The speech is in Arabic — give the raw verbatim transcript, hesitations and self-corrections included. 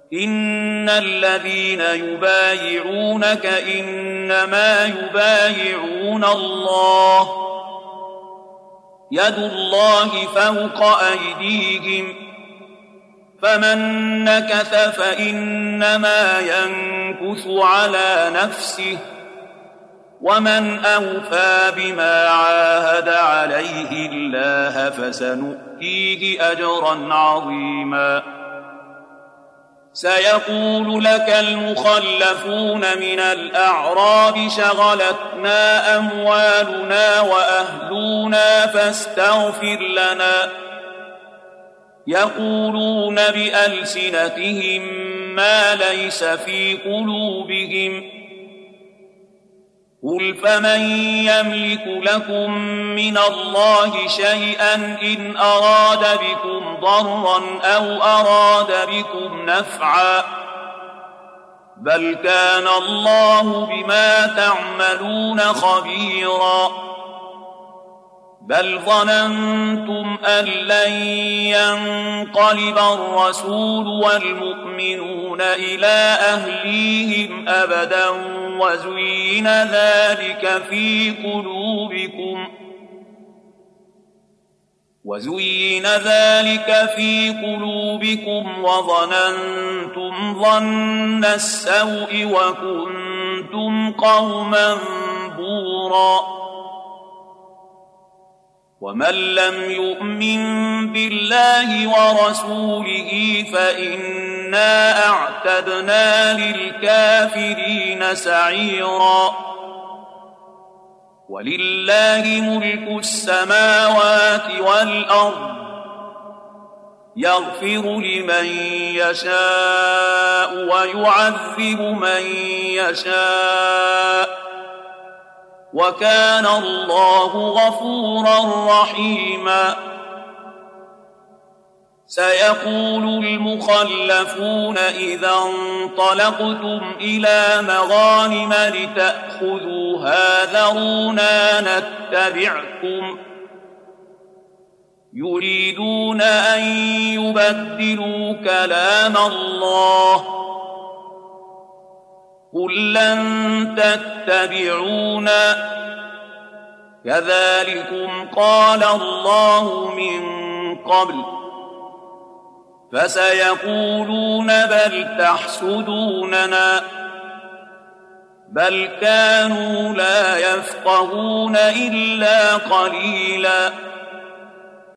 إن الذين يبايعونك إنما يبايعون الله يد الله فوق أيديهم فمن نكث فإنما ينكث على نفسه ومن أوفى بما عاهد عليه الله فسنؤتيه أجرا عظيما سيقول لك المخلفون من الأعراب شغلتنا أموالنا وأهلنا فاستغفر لنا يقولون بألسنتهم ما ليس في قلوبهم قل فمن يملك لكم من الله شيئا إن أراد بكم ضرا أو أراد بكم نفعا بل كان الله بما تعملون خبيرا بل ظننتم أن لن ينقلب الرسول والمؤمنون إلى أهليهم أبدا وزين ذلك في قلوبكم وزين ذلك في قلوبكم وظننتم ظن السوء وكنتم قوما بورا ومن لم يؤمن بالله ورسوله فإنا أعتدنا للكافرين سعيرا ولله ملك السماوات والأرض يغفر لمن يشاء ويعذب من يشاء وكان الله غفورا رحيما سيقول المخلفون إذا انطلقتم إلى مغانم لتأخذوها ذرونا نتبعكم يريدون أن يبدلوا كلام الله قل لن تتبعونا كذلكم قال الله من قبل فسيقولون بل تحسدوننا بل كانوا لا يفقهون إلا قليلا